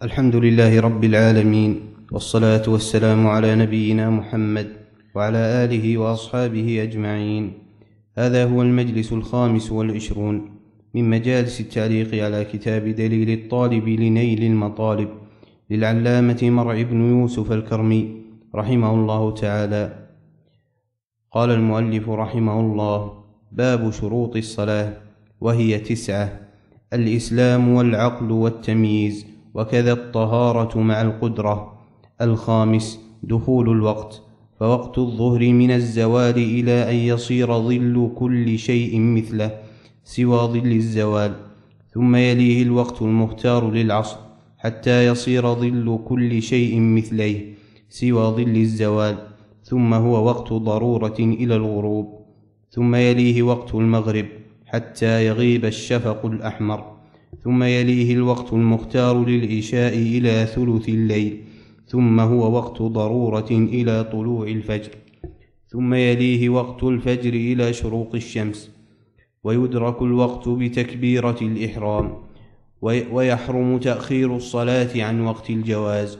الحمد لله رب العالمين، والصلاة والسلام على نبينا محمد وعلى آله وأصحابه أجمعين. هذا هو المجلس 25 من مجالس التعليق على كتاب دليل الطالب لنيل المطالب للعلامة مرع بن يوسف الكرمي رحمه الله تعالى. قال المؤلف رحمه الله: باب شروط الصلاة، وهي 9: الإسلام والعقل والتمييز، وكذا الطهارة مع القدرة. 5: دخول الوقت، فوقت الظهر من الزوال إلى أن يصير ظل كل شيء مثله سوى ظل الزوال، ثم يليه الوقت المختار للعصر حتى يصير ظل كل شيء مثليه سوى ظل الزوال، ثم هو وقت ضرورة إلى الغروب، ثم يليه وقت المغرب حتى يغيب الشفق الأحمر، ثم يليه الوقت المختار للعشاء إلى ثلث الليل، ثم هو وقت ضرورة إلى طلوع الفجر، ثم يليه وقت الفجر إلى شروق الشمس. ويدرك الوقت بتكبيرة الإحرام، ويحرم تأخير الصلاة عن وقت الجواز،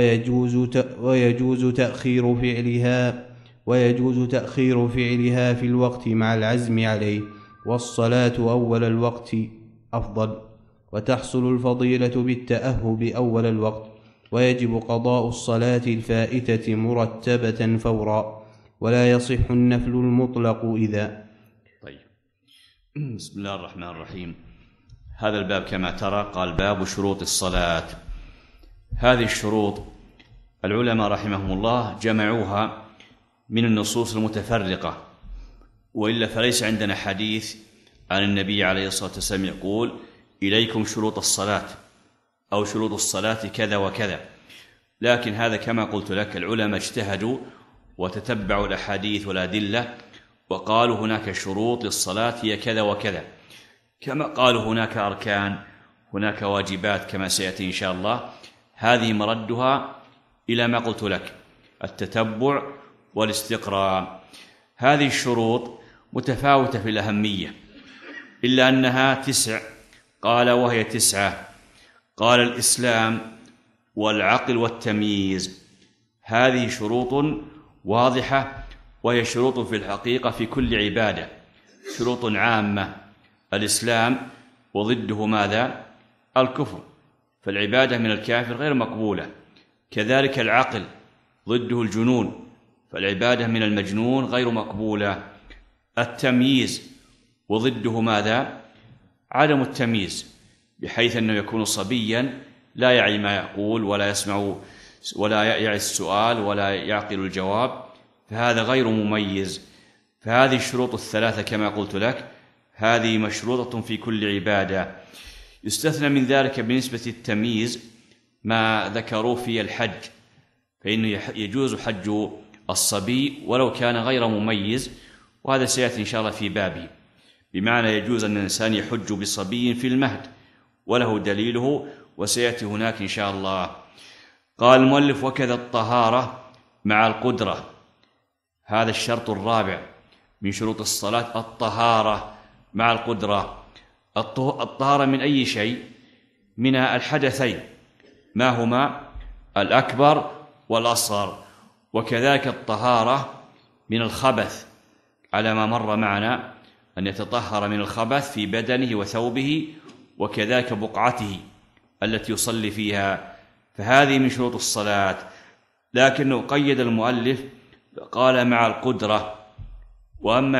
ويجوز تأخير فعلها في الوقت مع العزم عليه، والصلاة أول الوقت أفضل، وتحصل الفضيلة بالتأهب أول الوقت، ويجب قضاء الصلاة الفائتة مرتبة فورا، ولا يصح النفل المطلق إذا. طيب، بسم الله الرحمن الرحيم. هذا الباب كما ترى قال: باب شروط الصلاة. هذه الشروط العلماء رحمهم الله جمعوها من النصوص المتفرقة، وإلا فليس عندنا حديث عن النبي عليه الصلاة والسلام يقول: إليكم شروط الصلاة، أو شروط الصلاة كذا وكذا. لكن هذا كما قلت لك العلماء اجتهدوا وتتبعوا الأحاديث والأدلة، وقالوا هناك شروط للصلاة هي كذا وكذا، كما قالوا هناك أركان، هناك واجبات، كما سيأتي إن شاء الله. هذه مردها إلى ما قلت لك: التتبع والاستقراء. هذه الشروط متفاوتة في الأهمية، إلا أنها 9. قال: وهي 9. قال: الإسلام والعقل والتمييز. هذه شروط واضحة، وهي شروط في الحقيقة في كل عبادة، شروط عامة. الإسلام وضده ماذا؟ الكفر، فالعبادة من الكافر غير مقبولة. كذلك العقل ضده الجنون، فالعبادة من المجنون غير مقبولة. التمييز وضده ماذا؟ عدم التمييز، بحيث أنه يكون صبيا لا يعي ما يقول، ولا يسمع، ولا يعي السؤال، ولا يعقل الجواب، فهذا غير مميز. فهذه الشروط 3 كما قلت لك، هذه مشروطة في كل عبادة. يستثنى من ذلك بالنسبة للتمييز ما ذكروا في الحج، فإنه يجوز حج الصبي ولو كان غير مميز، وهذا سيأتي إن شاء الله في بابه، بمعنى يجوز أن الإنسان يحج بصبي في المهد، وله دليله وسيأتي هناك إن شاء الله. قال المؤلف: وكذا الطهارة مع القدرة. هذا الشرط الرابع من شروط الصلاة، الطهارة مع القدرة. الطهارة من أي شيء؟ من الحدثين، ما هما؟ الأكبر والأصغر. وكذلك الطهارة من الخبث، على ما مر معنا أن يتطهر من الخبث في بدنه وثوبه، وكذلك بقعته التي يصلي فيها، فهذه من شروط الصلاة. لكنه قيد المؤلف قال: مع القدرة. وأما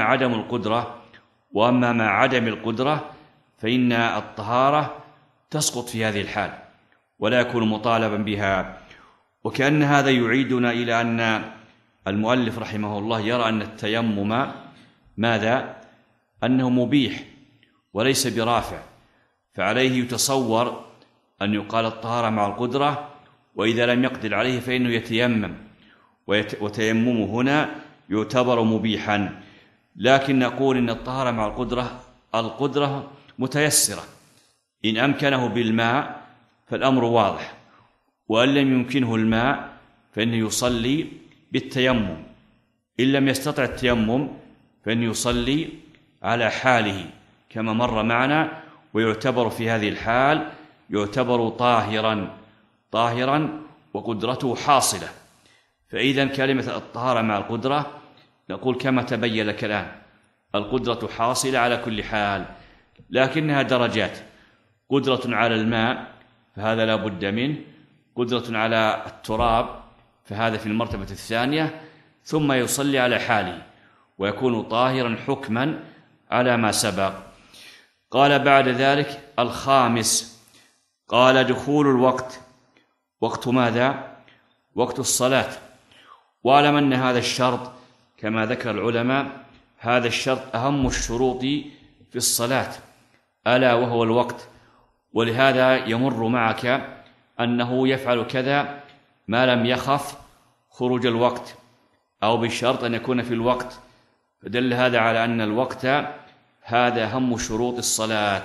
مع عدم القدرة فإن الطهارة تسقط في هذه الحال، ولا يكون مطالبا بها. وكأن هذا يعيدنا إلى أن المؤلف رحمه الله يرى أن التيمم ماذا؟ أنه مبيح وليس برافع، فعليه يتصور أن يقال الطهارة مع القدرة، وإذا لم يقدر عليه فإنه يتيمم، وتيممه هنا يعتبر مبيحا. لكن نقول إن الطهارة مع القدرة متيسرة، إن أمكنه بالماء فالأمر واضح، وإن لم يمكنه الماء فإنه يصلي بالتيمم، إن لم يستطع التيمم فإنه يصلي على حاله كما مر معنا، ويعتبر في هذه الحال يعتبر طاهرا طاهرا وقدرته حاصلة. فإذا كلمة الطهارة مع القدرة نقول كما تبين لك الآن، القدرة حاصلة على كل حال، لكنها درجات. قدرة على الماء فهذا لا بد منه، قدرة على التراب فهذا في المرتبة الثانية، ثم يصلي على حاله ويكون طاهرا حكما على ما سبق. قال بعد ذلك الخامس، قال دخول الوقت. وقت ماذا؟ وقت الصلاة. واعلم أن هذا الشرط كما ذكر العلماء، هذا الشرط أهم الشروط في الصلاة، ألا وهو الوقت. ولهذا يمر معك أنه يفعل كذا ما لم يخف خروج الوقت، أو بشرط أن يكون في الوقت، فدل هذا على أن الوقت هذا أهم شروط الصلاة.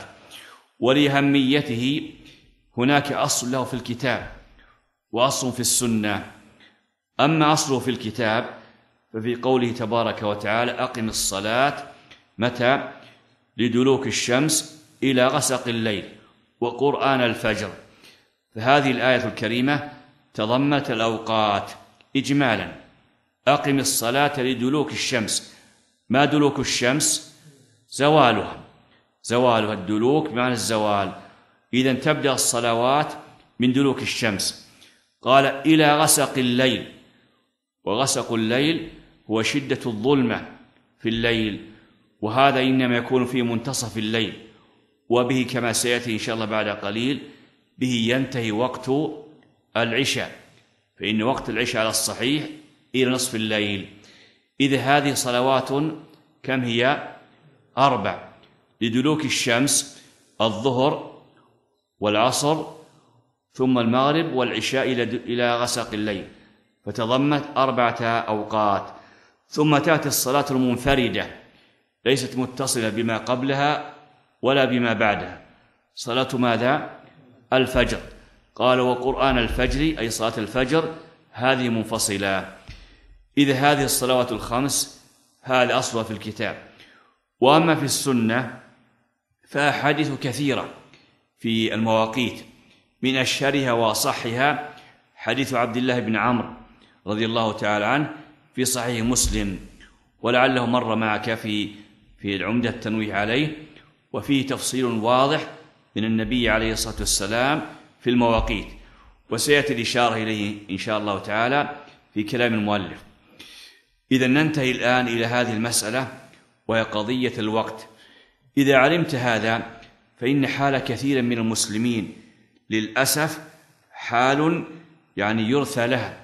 ولأهميته هناك أصل له في الكتاب وأصل في السنة. أما أصله في الكتاب ففي قوله تبارك وتعالى أقم الصلاة متى؟ لدلوك الشمس إلى غسق الليل وقرآن الفجر. فهذه الآية الكريمة تضمنت الأوقات إجمالا. أقم الصلاة لدلوك الشمس. ما دلوك الشمس؟ زوالها، زوالها، الدلوك بمعنى الزوال. إذن تبدأ الصلوات من دلوك الشمس. قال إلى غسق الليل، وغسق الليل هو شدة الظلمة في الليل، وهذا إنما يكون في منتصف الليل، وبه كما سيأتي إن شاء الله بعد قليل به ينتهي وقت العشاء، فإن وقت العشاء على الصحيح إلى نصف الليل. إذا هذه صلوات كم هي؟ 4. لدلوك الشمس الظهر والعصر ثم المغرب والعشاء إلى غسق الليل، فتضمت 4 أوقات. ثم تأتي الصلاة المنفردة ليست متصلة بما قبلها ولا بما بعدها. صلاة ماذا؟ الفجر. قال وقرآن الفجر، أي صلاة الفجر هذه منفصلة. إذا هذه الصلوات الخمس هذا أصلها في الكتاب. وأما في السنة فأحاديث كثيرة في المواقيت، من أشهرها وأصحها حديث عبد الله بن عمرو رضي الله تعالى عنه في صحيح مسلم، ولعله مر معك في العمدة التنويه عليه، وفيه تفصيل واضح من النبي عليه الصلاة والسلام في المواقيت، وسيأتي الإشارة إليه إن شاء الله تعالى في كلام المؤلف. إذا ننتهي الآن إلى هذه المسألة وهي قضية الوقت. إذا علمت هذا فإن حال كثير من المسلمين للأسف حال يعني يرثى لها،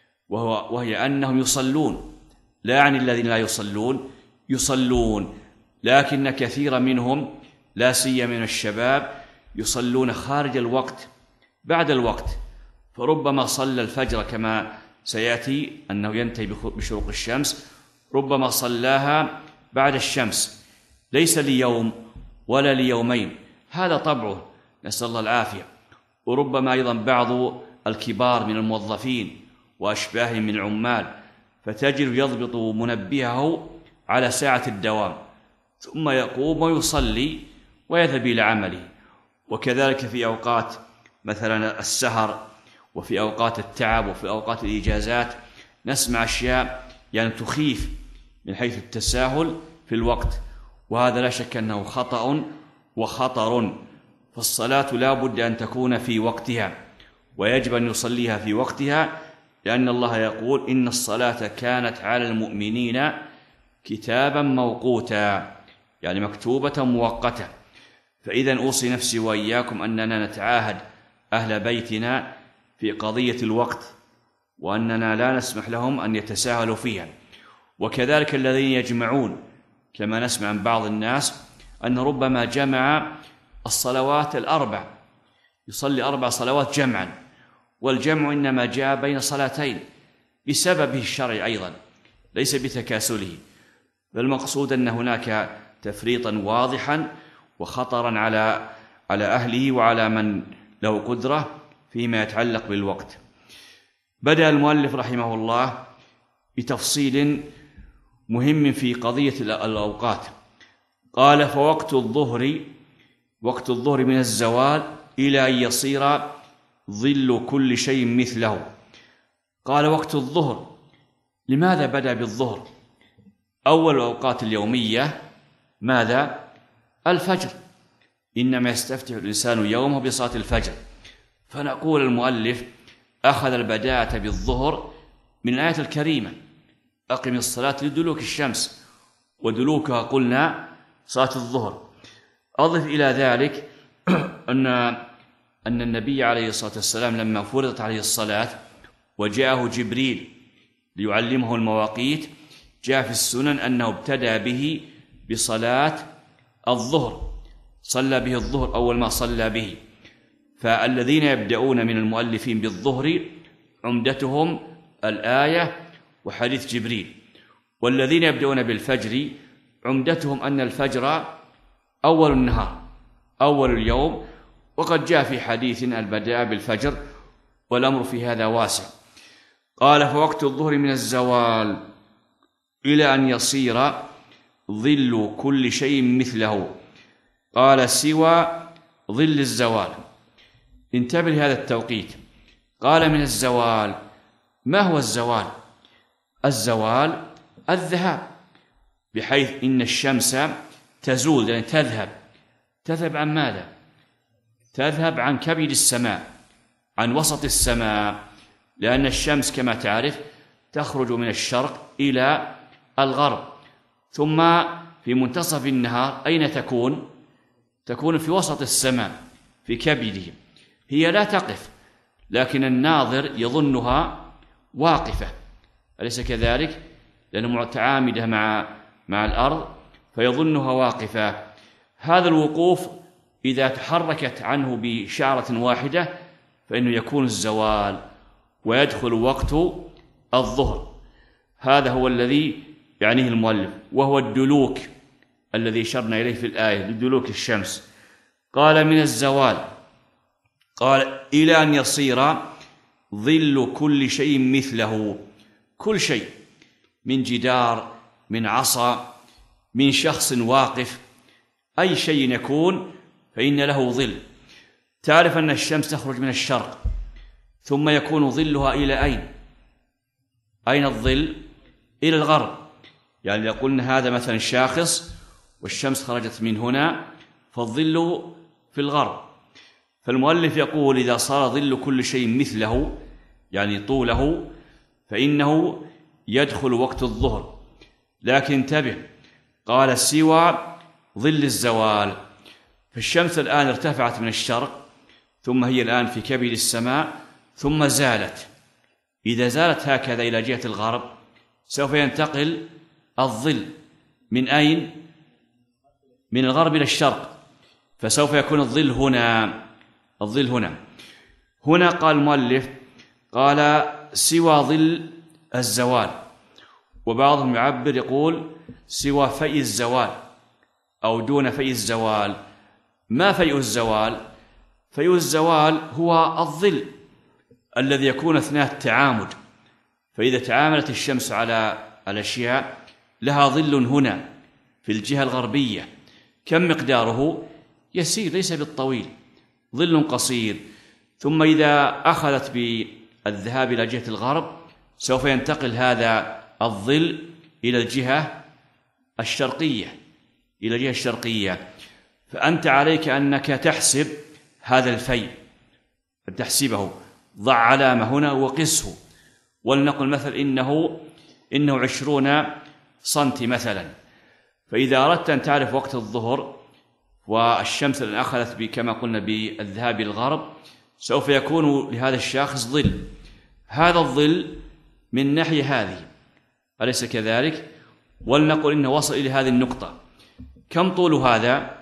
وهي أنهم يصلون، لا يعني الذين لا يصلون، يصلون، لكن كثير منهم لا سيما من الشباب يصلون خارج الوقت بعد الوقت. فربما صلى الفجر كما سيأتي أنه ينتهي بشروق الشمس، ربما صلاها بعد الشمس، ليس ليوم ولا ليومين، هذا طبعه، نسأل الله العافية. وربما أيضا بعض الكبار من الموظفين وأشباههم من العمال فتجد يضبط منبهه على ساعة الدوام ثم يقوم ويصلي ويذهب إلى عمله. وكذلك في أوقات مثلا السهر، وفي أوقات التعب، وفي أوقات الإجازات نسمع أشياء يعني تخيف من حيث التساهل في الوقت، وهذا لا شك أنه خطأ وخطر. فالصلاة لا بد أن تكون في وقتها، ويجب أن يصليها في وقتها، لأن الله يقول إن الصلاة كانت على المؤمنين كتابا موقوتا، يعني مكتوبة مؤقتة. فإذا أوصي نفسي وإياكم أننا نتعاهد أهل بيتنا في قضية الوقت، وأننا لا نسمح لهم أن يتساهلوا فيها. وكذلك الذين يجمعون، كما نسمع عن بعض الناس أن ربما جمع الصلوات 4، يصلي 4 صلوات جمعا، والجمع إنما جاء بين صلاتين بسببه الشرعي أيضا، ليس بتكاسله. فالمقصود أن هناك تفريطا واضحا وخطرا على أهله وعلى من له قدرة فيما يتعلق بالوقت. بدأ المؤلف رحمه الله بتفصيل مهم في قضية الأوقات. قال فوقت الظهر، وقت الظهر من الزوال إلى أن يصير ظل كل شيء مثله. قال وقت الظهر. لماذا بدأ بالظهر؟ أول الأوقات اليومية ماذا؟ الفجر، إنما يستفتح الإنسان يومه بصلاة الفجر. فنقول المؤلف أخذ البداءة بالظهر من الآية الكريمة: أقم الصلاة لدلوك الشمس، ودلوكها قلنا صلاة الظهر. أضف إلى ذلك أن النبي عليه الصلاة والسلام لما فرضت عليه الصلاة وجاءه جبريل ليعلمه المواقيت، جاء في السنن أنه ابتدأ به بصلاة الظهر، صلى به الظهر أول ما صلى به. فالذين يبدأون من المؤلفين بالظهر عمدتهم الآية وحديث جبريل، والذين يبدأون بالفجر عمدتهم أن الفجر أول النهار، أول اليوم، وقد جاء في حديث البداء بالفجر، والأمر في هذا واسع. قال فوقت الظهر من الزوال إلى أن يصير ظل كل شيء مثله. قال سوى ظل الزوال. انتبه لهذا التوقيت. قال من الزوال. ما هو الزوال؟ الزوال الذهاب، بحيث إن الشمس تزول، يعني تذهب عن ماذا؟ تذهب عن كبد السماء، عن وسط السماء، لأن الشمس كما تعرف تخرج من الشرق إلى الغرب، ثم في منتصف النهار أين تكون؟ تكون في وسط السماء في كبده. هي لا تقف، لكن الناظر يظنها واقفة، أليس كذلك؟ لأنها متعامدة مع الأرض فيظنها واقفة. هذا الوقوف إذا تحركت عنه بشعرة واحدة فإنه يكون الزوال ويدخل وقت الظهر. هذا هو الذي يعنيه المؤلف، وهو الدلوك الذي أشرنا إليه في الآية، لدلوك الشمس. قال من الزوال. قال إلى أن يصير ظل كل شيء مثله. كل شيء، من جدار، من عصا، من شخص واقف، أي شيء يكون فإن له ظل. تعرف أن الشمس تخرج من الشرق، ثم يكون ظلها إلى أين؟ أين الظل؟ إلى الغرب. يعني لو قلنا هذا مثلا شاخص والشمس خرجت من هنا فالظل في الغرب. فالمؤلف يقول إذا صار ظل كل شيء مثله، يعني طوله، فإنه يدخل وقت الظهر. لكن انتبه، قال سوى ظل الزوال. فالشمس الآن ارتفعت من الشرق، ثم هي الآن في كبد السماء، ثم زالت. إذا زالت هكذا إلى جهة الغرب سوف ينتقل الظل من أين؟ من الغرب إلى الشرق، فسوف يكون الظل هنا. الظل هنا قال المؤلف قال سوى ظل الزوال، وبعضهم يعبر يقول سوى فيء الزوال أو دون فيء الزوال. ما فيء الزوال؟ فيء الزوال هو الظل الذي يكون أثناء التعامد. فإذا تعاملت الشمس على الأشياء لها ظل هنا في الجهة الغربية، كم مقداره؟ يسير، ليس بالطويل، ظل قصير. ثم إذا أخذت بالذهاب إلى جهة الغرب سوف ينتقل هذا الظل إلى الجهة الشرقية، إلى الجهة الشرقية. فأنت عليك أنك تحسب هذا الفيء، تحسبه، ضع علامة هنا وقسه، ولنقل مثل إنه 20 سنتي مثلا. فإذا أردت أن تعرف وقت الظهر والشمس التي أخذت كما قلنا بالذهاب إلى الغرب، سوف يكون لهذا الشاخص ظل. هذا الظل من ناحية هذه، أليس كذلك؟ ولنقل إنه وصل إلى هذه النقطة. كم طول هذا؟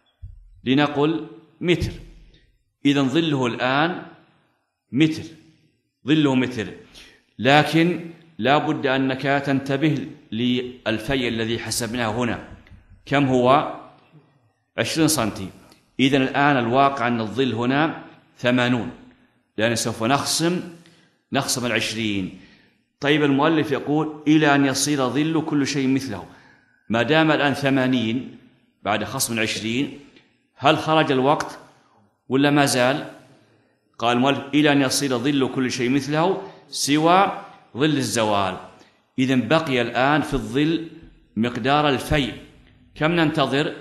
لنقل متر. إذن ظله الآن متر، ظله متر. لكن لا بد أنك تنتبه للفيء الذي حسبناه هنا، كم هو؟ 20 سنتي. إذن الآن الواقع أن الظل هنا 80، لأن سوف نخصم 20. طيب المؤلف يقول إلى أن يصير ظل كل شيء مثله. ما دام الآن 80 بعد خصم 20، هل خرج الوقت ولا ما زال؟ قال المؤلف إلى أن يصير ظل كل شيء مثله سوى ظل الزوال. إذن بقي الآن في الظل مقدار الفيء. كم ننتظر؟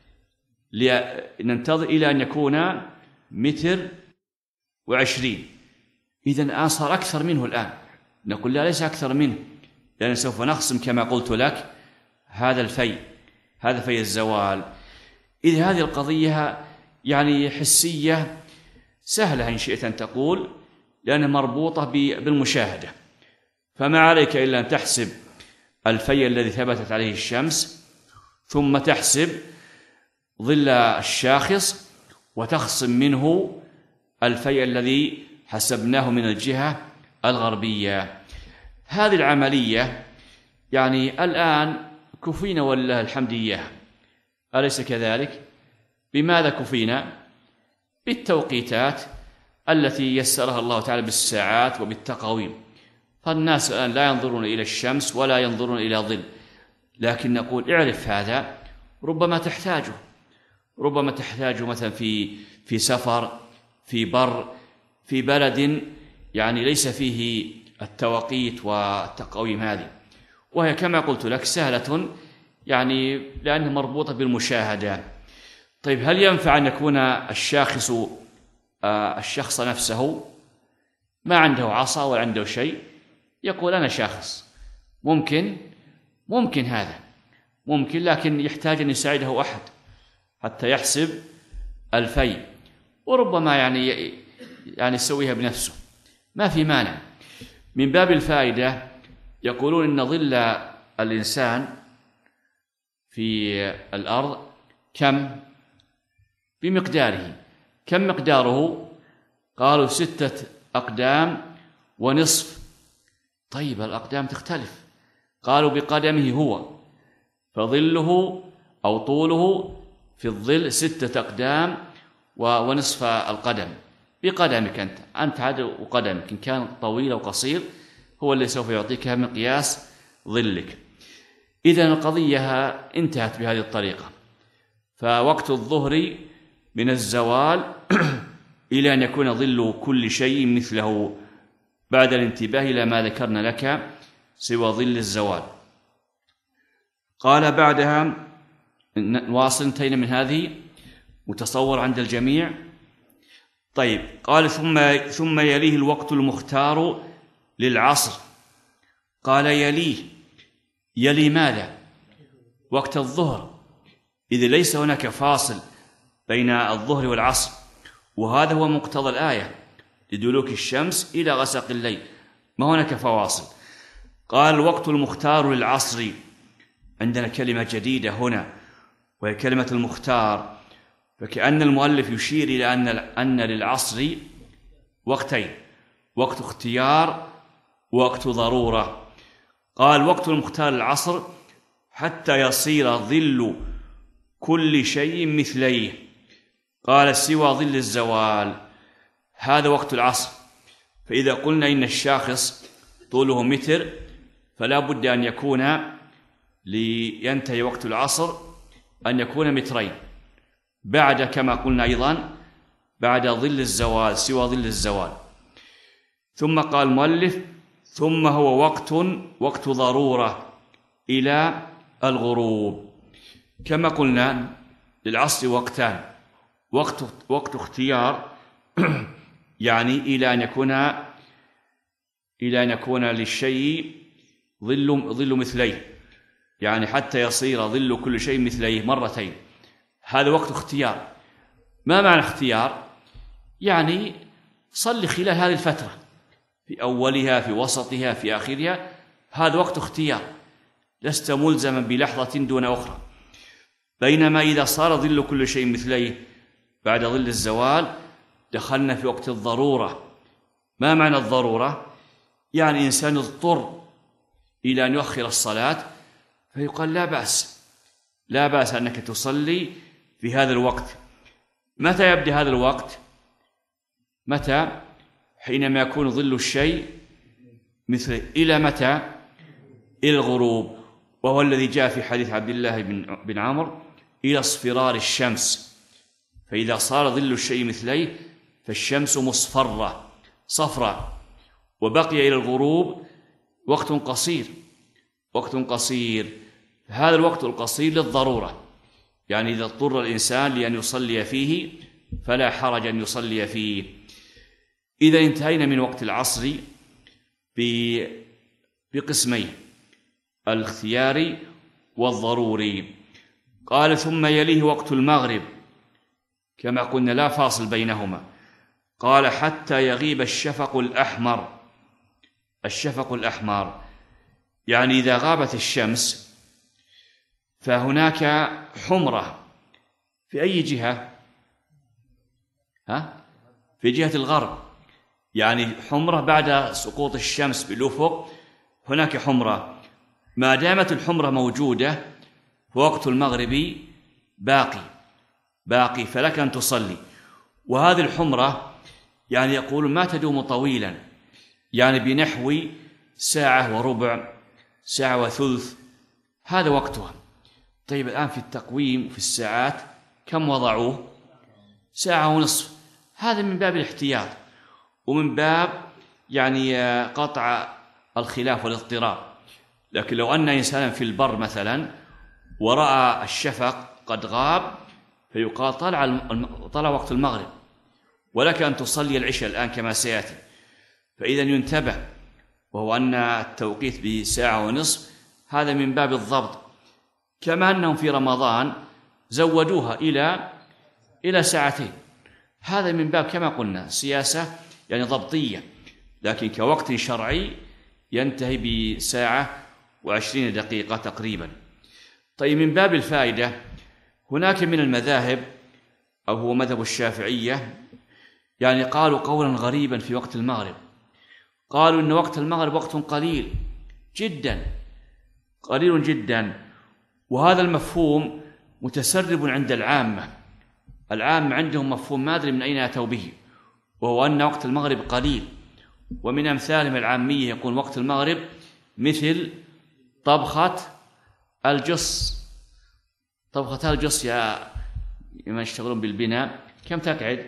ننتظر إلى أن يكون 1.20 متر. إذن الآن صار أكثر منه. الآن نقول لا، ليس أكثر منه، لأن سوف نقسم كما قلت لك هذا الفيء، هذا فيء الزوال. إذا هذه القضية يعني حسية سهلة إن شئت أن تقول، لأنها مربوطة بالمشاهدة، فما عليك إلا أن تحسب الفيء الذي ثبتت عليه الشمس، ثم تحسب ظل الشاخص وتخصم منه الفيء الذي حسبناه من الجهة الغربية. هذه العملية يعني الآن كفينا ولله الحمد إياها، أليس كذلك؟ بماذا كفينا؟ بالتوقيتات التي يسرها الله تعالى بالساعات وبالتقاويم. فالناس الآن لا ينظرون إلى الشمس ولا ينظرون إلى ظل، لكن نقول اعرف هذا، ربما تحتاجه مثلا في سفر، في بر، في بلد يعني ليس فيه التوقيت والتقاويم هذه، وهي كما قلت لك سهلة يعني لأنها مربوطة بالمشاهدة. طيب هل ينفع أن يكون الشخص نفسه ما عنده عصا ولا عنده شيء، يقول أنا شاخص؟ ممكن هذا ممكن، لكن يحتاج أن يساعده أحد حتى يحسب الفيء، وربما يعني يسويها بنفسه، ما في مانع. من باب الفائدة يقولون إن ظل الإنسان في الأرض كم بمقداره؟ كم مقداره؟ قالوا 6 أقدام ونصف. طيب الأقدام تختلف، قالوا بقدمه هو، فظله أو طوله في الظل 6 أقدام ونصف القدم. بقدمك أنت عدد وقدمك، إن كان طويل أو قصير هو اللي سوف يعطيك مقياس ظلك. إذن القضية انتهت بهذه الطريقة. فوقت الظهر من الزوال إلى أن يكون ظل كل شيء مثله، بعد الانتباه إلى ما ذكرنا لك سوى ظل الزوال. قال بعدها نواصل، انتهينا من هذه، متصور عند الجميع؟ طيب قال ثم يليه الوقت المختار للعصر. قال يلي ماذا؟ وقت الظهر، إذ ليس هناك فاصل بين الظهر والعصر، وهذا هو مقتضى الآية، لدلوك الشمس إلى غسق الليل، ما هناك فواصل. قال الوقت المختار للعصر. عندنا كلمة جديدة هنا وهي كلمة المختار، فكأن المؤلف يشير إلى أن للعصر وقتين، وقت اختيار ووقت ضرورة. قال وقت المختار للعصر حتى يصير ظل كل شيء مثليه. قال سوى ظل الزوال، هذا وقت العصر. فإذا قلنا إن الشاخص طوله 1 متر، فلا بد أن يكون لينتهي وقت العصر أن يكون 2 مترين، بعد كما قلنا أيضا بعد ظل الزوال، سوى ظل الزوال. ثم قال المؤلف ثم هو وقت ضرورة إلى الغروب. كما قلنا للعصر وقتان، وقت اختيار يعني إلى أن يكون للشيء ظل مثليه، يعني حتى يصير ظل كل شيء مثليه مرتين، هذا وقت اختيار. ما معنى اختيار؟ يعني صلي خلال هذه الفترة، في أولها في وسطها في آخرها، هذا وقت اختيار، لست ملزما بلحظة دون أخرى. بينما إذا صار ظل كل شيء مثليه بعد ظل الزوال دخلنا في وقت الضرورة. ما معنى الضرورة؟ يعني إنسان اضطر إلى أن يؤخر الصلاة، فيقال لا بأس أنك تصلي في هذا الوقت. متى يبدأ هذا الوقت؟ متى؟ حينما يكون ظل الشيء مثل إلى متى؟ إلى الغروب، وهو الذي جاء في حديث عبد الله بن عمرو إلى اصفرار الشمس. فإذا صار ظل الشيء مثليه فالشمس مصفرة صفراء، وبقي إلى الغروب وقت قصير، وقت قصير. هذا الوقت القصير للضرورة، يعني إذا اضطر الإنسان لأن يصلي فيه فلا حرج أن يصلي فيه. إذا انتهينا من وقت العصر بقسمين، الاختياري والضروري. قال ثم يليه وقت المغرب، كما قلنا لا فاصل بينهما. قال حتى يغيب الشفق الأحمر. الشفق الأحمر يعني إذا غابت الشمس فهناك حمرة في أي جهة؟ في جهة الغرب، يعني حمرة بعد سقوط الشمس بالأفق، هناك حمرة. ما دامت الحمرة موجودة فوقت المغرب باقي فلك أن تصلي. وهذه الحمرة يعني يقول ما تدوم طويلا، يعني بنحو ساعة وربع، ساعة وثلث، هذا وقتها. طيب الآن في التقويم في الساعات كم وضعوه؟ ساعة ونصف. هذا من باب الاحتياط ومن باب يعني قطع الخلاف والاضطراب. لكن لو أن إنسانا في البر مثلا ورأى الشفق قد غاب فيقال طلع وقت المغرب ولك أن تصلي العشاء الآن كما سيأتي. فإذا ينتبه، وهو أن التوقيت بساعة ونصف هذا من باب الضبط. كما أنهم في رمضان زودوها إلى ساعتين، هذا من باب كما قلنا سياسة يعني ضبطية، لكن كوقت شرعي ينتهي بساعة و20 دقيقة تقريبا. طيب من باب الفائدة، هناك من المذاهب أو هو مذهب الشافعية يعني قالوا قولا غريبا في وقت المغرب. قالوا إن وقت المغرب وقت قليل جدا، قليل جدا. وهذا المفهوم متسرب عند العامة عندهم مفهوم ما أدري من أين أتوا به، وهو أن وقت المغرب قليل. ومن أمثالهم العامية يقول وقت المغرب مثل طبخة الجص. طبخة الجص يا من يشتغلون بالبناء كم تقعد؟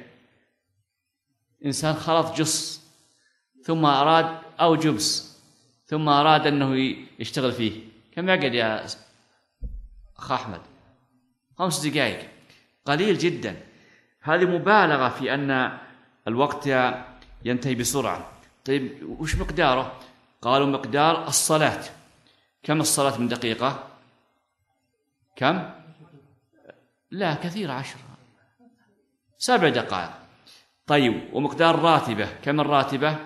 إنسان خلط جص ثم أراد أو جبس ثم أراد أنه يشتغل فيه، كم يقعد يا أخ أحمد؟ 5 دقائق، قليل جدا. هذه مبالغة في أن الوقت ينتهي بسرعة. طيب وش مقداره؟ قالوا مقدار الصلاة. كم الصلاة من دقيقة؟ كم؟ لا كثير، 10 7 دقائق. طيب ومقدار الراتبة كم الراتبة؟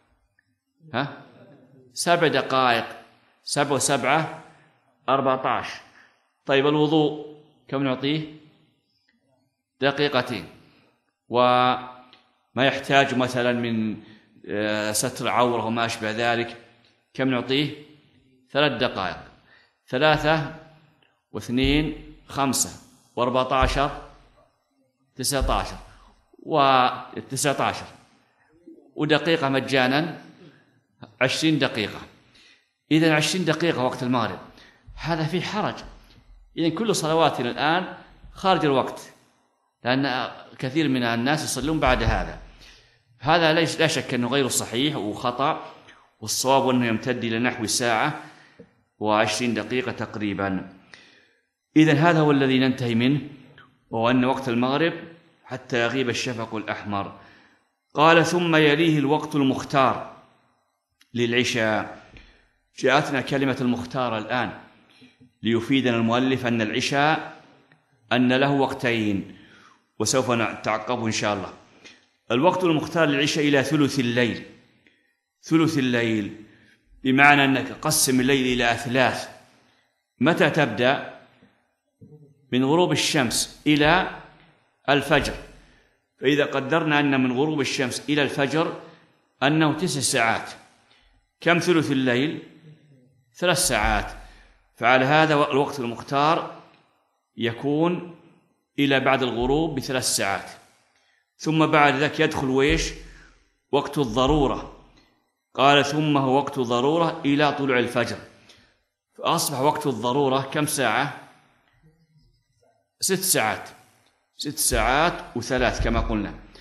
7 دقائق، 7 و7 14. طيب الوضوء كم نعطيه؟ 2 دقيقة. وما يحتاج مثلا من ستر عورة وما أشبه ذلك كم نعطيه؟ 3 دقائق. 3 و2 5 و14 19 و19 ودقيقة مجانا 20 دقيقة. إذن 20 دقيقة وقت المغرب، هذا فيه حرج. إذن كل صلواتنا الآن خارج الوقت، لأن كثير من الناس يصلون بعد هذا لا شك أنه غير صحيح وخطأ، والصواب أنه يمتد إلى نحو ساعة و20 دقيقة تقريبا. إذن هذا هو الذي ننتهي منه، وهو أن وقت المغرب حتى يغيب الشفق الأحمر. قال ثم يليه الوقت المختار للعشاء. جاءتنا كلمة المختار الآن ليفيدنا المؤلف أن العشاء أن له وقتين، وسوف نتعقبه إن شاء الله. الوقت المختار للعشاء إلى ثلث الليل. ثلث الليل بمعنى أنك قسم الليل إلى 3. متى تبدأ؟ من غروب الشمس إلى الفجر. فإذا قدرنا أن من غروب الشمس إلى الفجر أنه 9 ساعات، كم ثلث الليل؟ 3 ساعات. فعلى هذا الوقت المختار يكون إلى بعد الغروب ب3 ساعات. ثم بعد ذلك يدخل ويش؟ وقت الضرورة. قال ثم هو وقت ضرورة إلى طلوع الفجر. فأصبح وقت الضرورة كم ساعة؟ 6 ساعات. 6 ساعات و3 كما قلنا.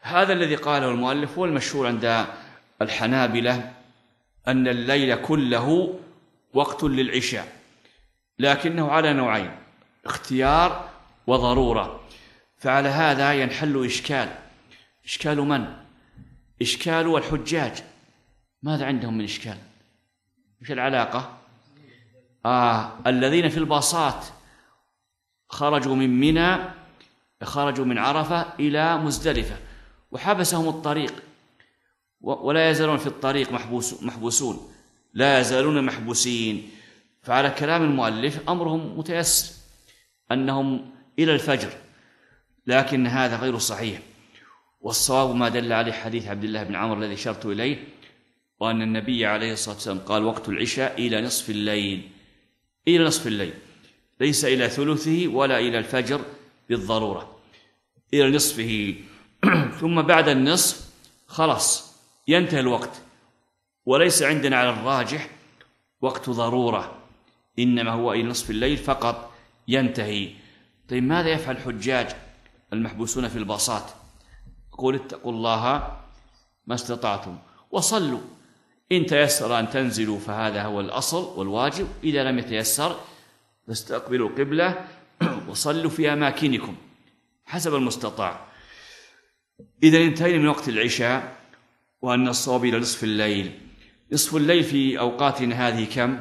هذا الذي قاله المؤلف هو المشهور عند الحنابلة، أن الليل كله وقت للعشاء، لكنه على نوعين: اختيار وضرورة. فعلى هذا ينحل إشكال من؟ إشكال الحجاج. ماذا عندهم من إشكال؟ إيش العلاقة؟ الذين في الباصات خرجوا من منى، خرجوا من عرفة إلى مزدلفة وحبسهم الطريق، ولا يزالون في الطريق محبوسون، لا يزالون محبوسين. فعلى كلام المؤلف أمرهم متيسر، أنهم إلى الفجر، لكن هذا غير صحيح. والصواب ما دل عليه حديث عبد الله بن عمرو الذي أشرت إليه، وأن النبي عليه الصلاة والسلام قال: وقت العشاء إلى نصف الليل، إلى نصف الليل، ليس إلى ثلثه ولا إلى الفجر بالضرورة، إلى نصفه. ثم بعد النصف خلاص ينتهي الوقت، وليس عندنا على الراجح وقت ضرورة، إنما هو إلى نصف الليل فقط ينتهي. طيب ماذا يفعل الحجاج المحبوسون في الباصات؟ يقول: اتقوا الله ما استطعتم وصلوا، إن تيسر أن تنزلوا فهذا هو الأصل والواجب، إذا لم يتيسر فاستقبلوا القبلة وصلوا في أماكنكم حسب المستطاع. إذا انتهينا من وقت العشاء، وأن الصواب إلى نصف الليل. نصف الليل في أوقاتنا هذه كم؟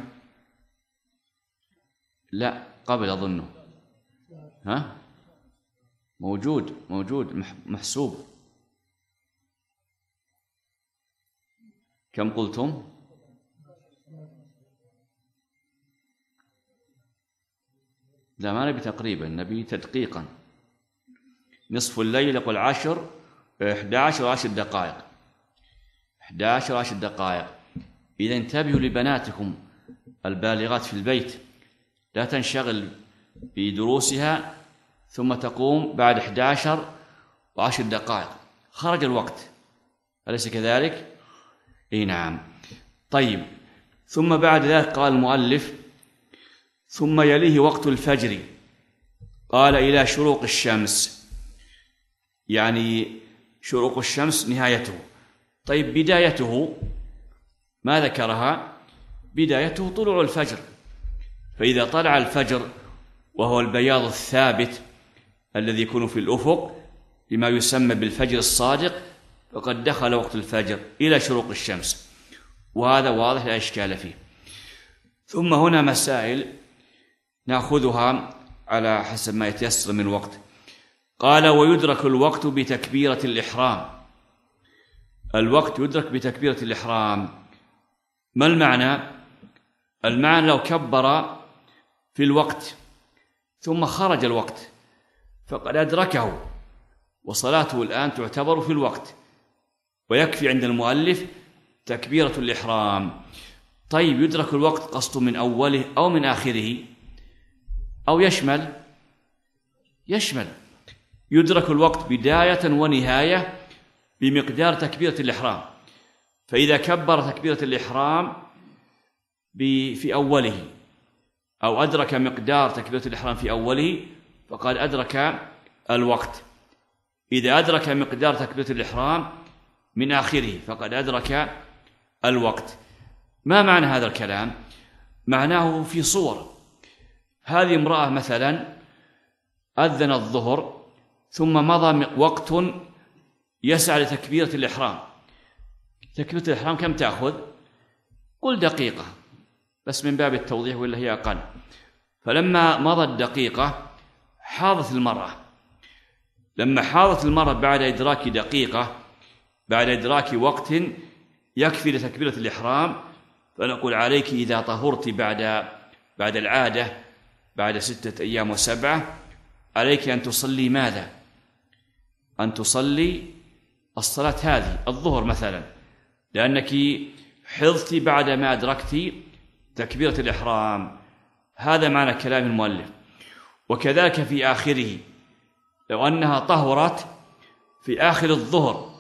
لا، قبل أظنه موجود محسوب. كم قلتم؟ لا، ما نبي تقريبا، نبي تدقيقا. نصف الليل يقول 10 11 و10 دقائق، 11 و10 دقائق. إذا انتبهوا لبناتكم البالغات في البيت، لا تنشغل بدروسها ثم تقوم بعد 11 و10 دقائق، خرج الوقت، أليس كذلك؟ إيه نعم. طيب، ثم بعد ذلك قال المؤلف: ثم يليه وقت الفجر، قال: إلى شروق الشمس، يعني شروق الشمس نهايته. طيب بدايته ما ذكرها؟ بدايته طلوع الفجر، فإذا طلع الفجر وهو البياض الثابت الذي يكون في الأفق بما يسمى بالفجر الصادق، فقد دخل وقت الفجر إلى شروق الشمس، وهذا واضح لا إشكال فيه. ثم هنا مسائل نأخذها على حسب ما يتيسر من الوقت. قال: ويدرك الوقت بتكبيرة الإحرام. الوقت يدرك بتكبيرة الإحرام. ما المعنى؟ المعنى لو كبر في الوقت ثم خرج الوقت فقد أدركه، وصلاته الآن تعتبر في الوقت، ويكفي عند المؤلف تكبيرة الإحرام. طيب يدرك الوقت قصد من أوله أو من آخره أو يشمل؟ يدرك الوقت بداية ونهاية بمقدار تكبيرة الإحرام. فإذا كبر تكبيرة الإحرام في أوله، أو أدرك مقدار تكبيرة الإحرام في أوله، فقد أدرك الوقت. إذا أدرك مقدار تكبيرة الإحرام من آخره فقد أدرك الوقت. ما معنى هذا الكلام؟ معناه في صور. هذه امرأة مثلا أذن الظهر ثم مضى وقت يسعى لتكبيرة الإحرام. تكبيرة الإحرام كم تأخذ؟ قل دقيقة، بس من باب التوضيح ولا هي أقل. فلما مضت دقيقة حاضت المرأة. لما حاضت المرأة بعد إدراك دقيقة، بعد إدراك وقت يكفي لتكبيرة الإحرام، فنقول: عليك إذا طهرت بعد العادة بعد 6 أيام و7، عليك أن تصلي ماذا؟ أن تصلي الصلاة هذه الظهر مثلا، لأنك حضت بعد ما أدركت تكبيرة الإحرام. هذا معنى كلام المؤلف. وكذلك في آخره، لو أنها طهرت في آخر الظهر،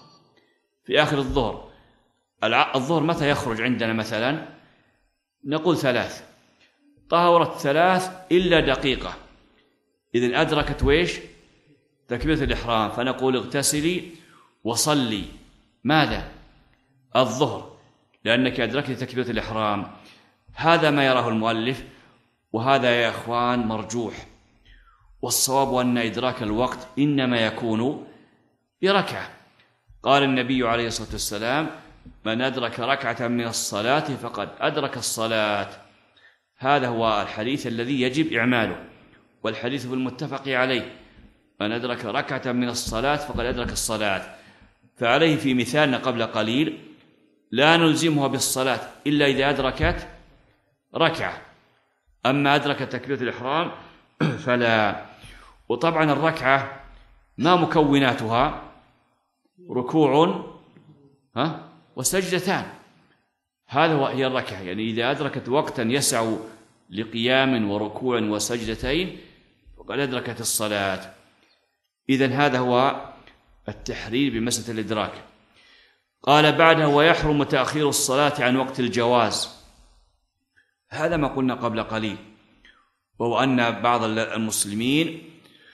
الظهر متى يخرج عندنا مثلا؟ نقول 3، طهرت 3 إلا دقيقة، إذن أدركت ويش؟ تكبيرة الإحرام، فنقول: اغتسلي وصلي ماذا؟ الظهر، لأنك أدركت تكبيرة الإحرام. هذا ما يراه المؤلف، وهذا يا إخوان مرجوح، والصواب أن إدراك الوقت إنما يكون بركعة. قال النبي عليه الصلاة والسلام: من أدرك ركعة من الصلاة فقد أدرك الصلاة. هذا هو الحديث الذي يجب إعماله، والحديث بالمتفق عليه: من أدرك ركعة من الصلاة فقد أدرك الصلاة. فعليه في مثالنا قبل قليل لا نلزمها بالصلاة إلا إذا أدركت ركعة، أما أدركت تكبيرة الإحرام فلا. وطبعا الركعة ما مكوناتها؟ ركوع وسجدتان، هي الركعة. يعني إذا أدركت وقتا يسع لقيام وركوع وسجدتين فقد أدركت الصلاة. إذن هذا هو التحرير بمسألة الإدراك. قال بعدها: ويحرم تأخير الصلاة عن وقت الجواز. هذا ما قلنا قبل قليل، وهو أن بعض المسلمين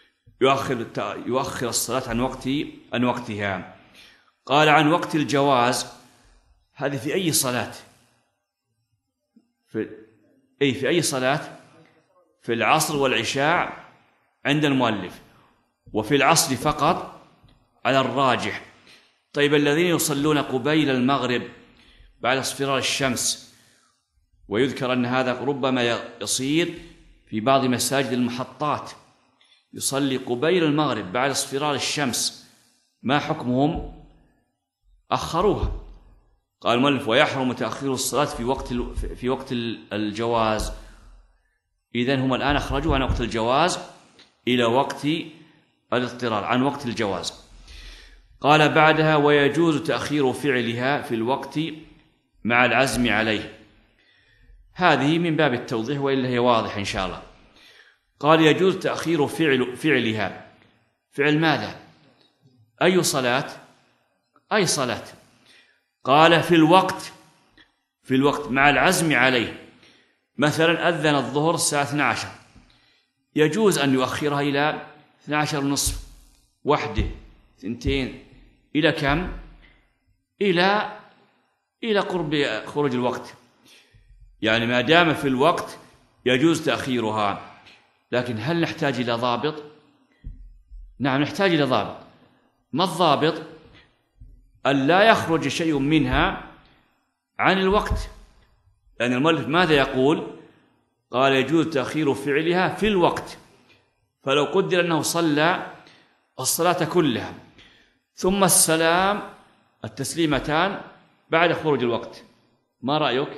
يؤخر الصلاة عن وقتها. قال عن وقت الجواز، هذه في أي صلاة؟ في أي صلاة؟ في العصر والعشاء عند المؤلف، وفي العصر فقط على الراجح. طيب الذين يصلون قبيل المغرب بعد اصفرار الشمس، ويذكر أن هذا ربما يصير في بعض مساجد المحطات، يصلي قبيل المغرب بعد اصفرار الشمس، ما حكمهم؟ أخروها. قال المؤلف: ويحرم تأخير الصلاة في وقت الجواز. إذن هم الآن أخرجوا عن وقت الجواز إلى وقت الاضطرار، عن وقت الجواز. قال بعدها: ويجوز تأخير فعلها في الوقت مع العزم عليه. هذه من باب التوضيح، وإلا هي واضحة إن شاء الله. قال: يجوز تأخير فعلها. فعل ماذا؟ أي صلاة؟ أي صلاة؟ قال: في الوقت مع العزم عليه. مثلا أذن الظهر الساعة 12، يجوز أن يؤخرها إلى 12:30، 1، 2، إلى كم؟ إلى قرب خروج الوقت. يعني ما دام في الوقت يجوز تأخيرها. لكن هل نحتاج إلى ضابط؟ نعم نحتاج إلى ضابط. ما الضابط؟ أن لا يخرج شيء منها عن الوقت. لأن المؤلف ماذا يقول؟ قال: يجوز تأخير فعلها في الوقت. فلو قدر أنه صلى الصلاة كلها ثم التسليمتان بعد خروج الوقت، ما رأيك؟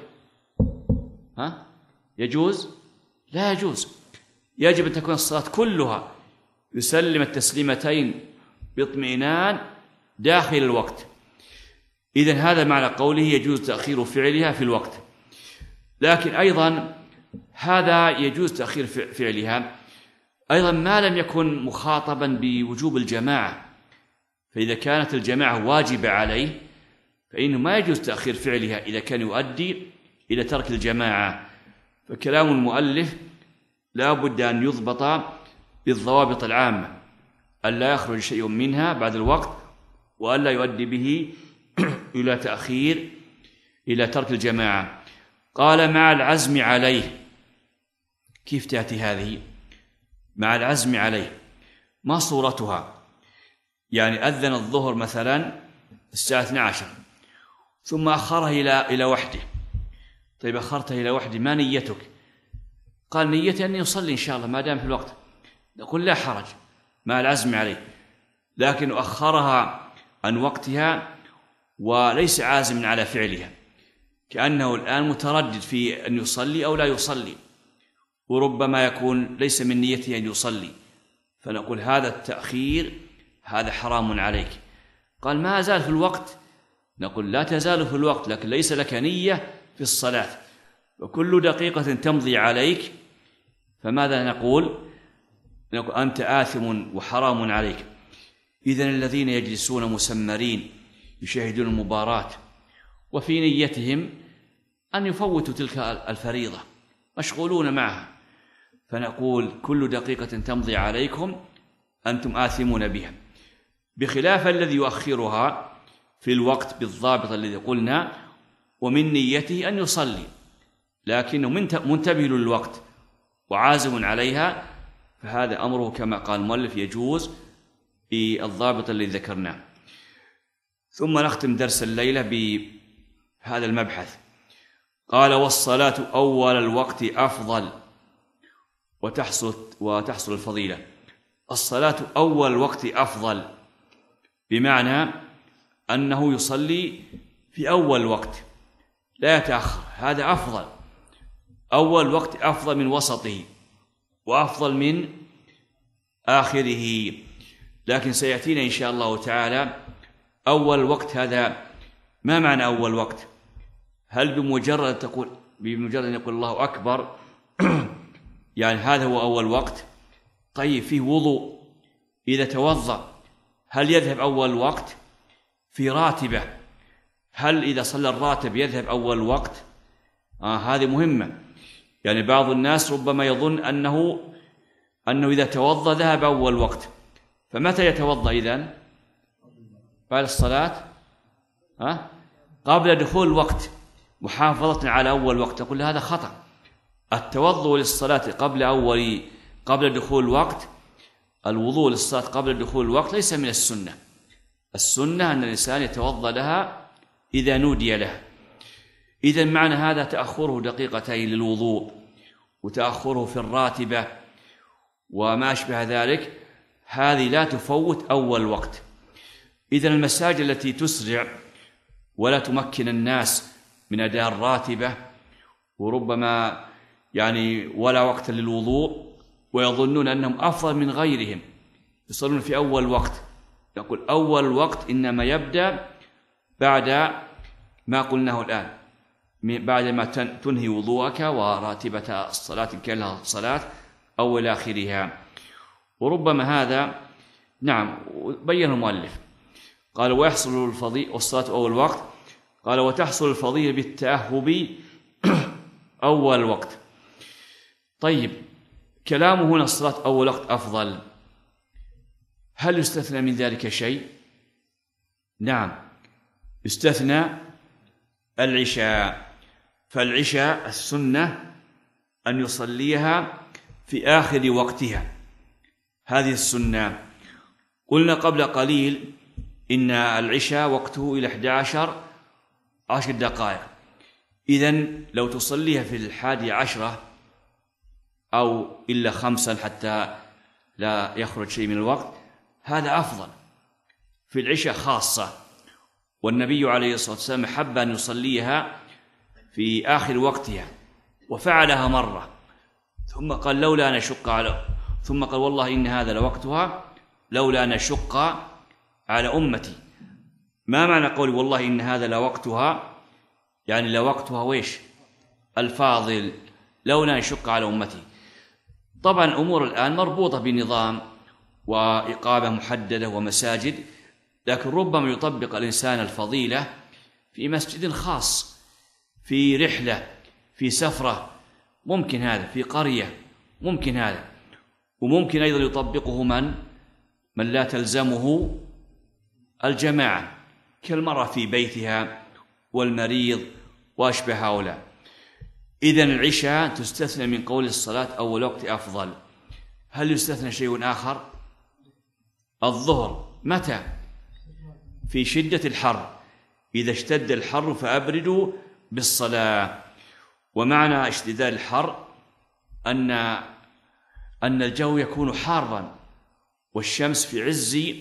يجوز؟ لا يجوز. يجب أن تكون الصلاة كلها يسلم التسليمتين باطمئنان داخل الوقت. إذن هذا معنى قوله: يجوز تأخير فعلها في الوقت. لكن أيضا هذا يجوز تأخير فعلها أيضا ما لم يكن مخاطبا بوجوب الجماعة. فإذا كانت الجماعة واجبة عليه فإنه ما يجوز تأخير فعلها إذا كان يؤدي إلى ترك الجماعة. فكلام المؤلف لا بد أن يضبط بالضوابط العامة، ألا يخرج شيء منها بعد الوقت، وألا يؤدي به إلى ترك الجماعة. قال: مع العزم عليه. كيف تأتي هذه؟ مع العزم عليه ما صورتها؟ يعني أذن الظهر مثلا الساعة 12 ثم أخرها إلى 1. طيب أخرتها إلى 1، ما نيتك؟ قال: نيتي أن يصلي إن شاء الله ما دام في الوقت. نقول: لا حرج، مع العزم عليه. لكن أخرها عن وقتها وليس عازم على فعلها، كأنه الآن متردد في أن يصلي أو لا يصلي، وربما يكون ليس من نيته أن يصلي. فنقول: هذا التأخير هذا حرام عليك. قال: ما أزال في الوقت. نقول: لا تزال في الوقت، لكن ليس لك نية في الصلاة، وكل دقيقة تمضي عليك فماذا نقول؟ نقول: أنت آثم وحرام عليك. إذن الذين يجلسون مسمرين يشاهدون المباراة وفي نيتهم أن يفوتوا تلك الفريضة، مشغولون معها، فنقول: كل دقيقة تمضي عليكم أنتم آثمون بها. بخلاف الذي يؤخرها في الوقت بالضابط الذي قلنا ومن نيته أن يصلي، لكنه منتبه للوقت وعازم عليها، فهذا أمره كما قال المؤلف يجوز بالضابط الذي ذكرناه. ثم نختم درس الليلة بهذا المبحث. قال: والصلاة أول الوقت أفضل وتحصل الفضيلة. الصلاة أول الوقت أفضل بمعنى أنه يصلي في أول وقت لا يتأخر، هذا أفضل. أول وقت أفضل من وسطه وأفضل من آخره، لكن سيأتينا إن شاء الله تعالى أول وقت. هذا ما معنى أول وقت؟ هل بمجرد أن يقول الله أكبر يعني هذا هو أول وقت؟ طيب فيه وضوء، إذا توضأ هل يذهب أول وقت؟ في راتبة، هل إذا صلى الراتب يذهب أول وقت؟ هذه مهمة. يعني بعض الناس ربما يظن أنه إذا توضأ ذهب أول وقت، فمتى يتوضأ إذن؟ بعد الصلاة قبل دخول الوقت، محافظة على أول وقت. أقول هذا خطأ. التوضؤ للصلاة قبل دخول الوقت، الوضوء للصلاة قبل دخول الوقت ليس من السنة. السنة أن الإنسان يتوضأ لها إذا نودي له. إذن معنى هذا تأخره دقيقتين للوضوء وتأخره في الراتبة وما أشبه ذلك، هذه لا تفوت أول وقت. إذن المساجد التي تسرع ولا تمكن الناس من أداء الراتبة وربما يعني ولا وقت للوضوء ويظنون أنهم أفضل من غيرهم، يصلون في أول وقت. يقول أول وقت إنما يبدأ بعد ما قلناه الآن، بعد ما تنهي وضوءك وراتبة الصلاة إن كان لها صلاة أو إلى آخرها. وربما هذا نعم بين المؤلف. قال: ويحصل الفضيلة والصلاة أول وقت. قال: وتحصل الفضيلة بالتأهب أول وقت. طيب كلامه هنا الصلاة أول وقت أفضل، هل يستثنى من ذلك شيء؟ نعم يستثنى العشاء، فالعشاء السنة أن يصليها في آخر وقتها، هذه السنة. قلنا قبل قليل إن العشاء وقته إلى 11 دقائق، إذن لو تصليها في 11 أو إلا 5 حتى لا يخرج شيء من الوقت، هذا أفضل في العشاء خاصة. والنبي عليه الصلاة والسلام حب أن يصليها في آخر وقتها وفعلها مرة، ثم قال لولا أن أشق ثم قال والله إن هذا لوقتها لولا أن أشق على أمتي. ما معنى قولي والله إن هذا لوقتها؟ يعني لوقتها ويش الفاضل، لولا أن أشق على أمتي. طبعا الأمور الآن مربوطة بنظام وإقامة محددة ومساجد، لكن ربما يطبق الإنسان الفضيلة في مسجد خاص، في رحلة، في سفرة، ممكن هذا، في قرية ممكن هذا. وممكن أيضا يطبقه من لا تلزمه الجماعة، كالمرأة في بيتها والمريض وأشبه هؤلاء. إذن العشاء تستثنى من قول الصلاة أول وقت أفضل. هل يستثنى شيء آخر؟ الظهر متى؟ في شدة الحر، إذا اشتد الحر فأبردوا بالصلاة. ومعنى اشتداد الحر أن الجو يكون حارا والشمس في عز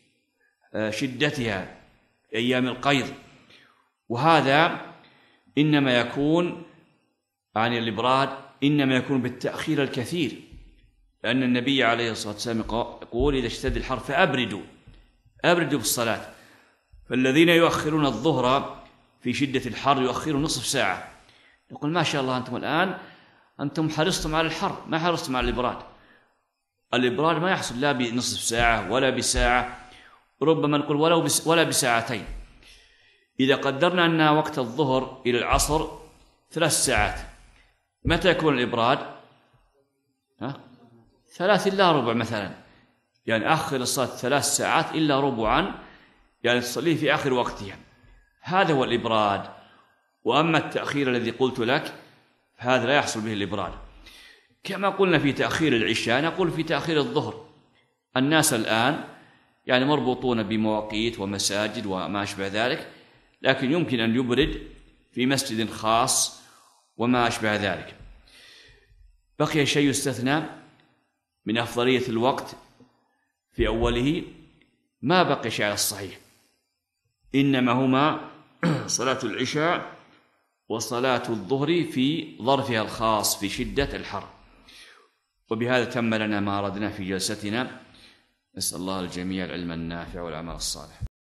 شدتها أيام القيض، وهذا إنما يكون عن الإبراد، إنما يكون بالتأخير الكثير، لأن النبي عليه الصلاة والسلام يقول إذا اشتد الحر فأبردوا بالصلاة. فالذين يؤخرون الظهر في شدة الحر يؤخرون نصف ساعة، يقول ما شاء الله أنتم الآن حرصتم على الحر، ما حرصتم على الإبراد. الإبراد ما يحصل لا بنصف ساعة ولا بساعة، ربما نقول ولا بساعتين. إذا قدرنا أن وقت الظهر إلى العصر 3 ساعات، متى يكون الإبراد؟ 3 إلا ربع مثلا. يعني أخر الصلاة 3 ساعات إلا ربعا، يعني تصليه في آخر وقتها، هذا هو الإبراد. وأما التأخير الذي قلت لك هذا لا يحصل به الإبراد. كما قلنا في تأخير العشاء نقول في تأخير الظهر. الناس الآن يعني مربوطون بمواقيت ومساجد وما أشبه ذلك، لكن يمكن أن يبرد في مسجد خاص وما أشبه ذلك. بقي شيء يستثنى من أفضلية الوقت في أوله، ما بقي شيء على الصحيح، إنما هما صلاة العشاء وصلاة الظهر في ظرفها الخاص في شدة الحر. وبهذا تم لنا ما أردنا في جلستنا. نسأل الله الجميع العلم النافع والعمل الصالح.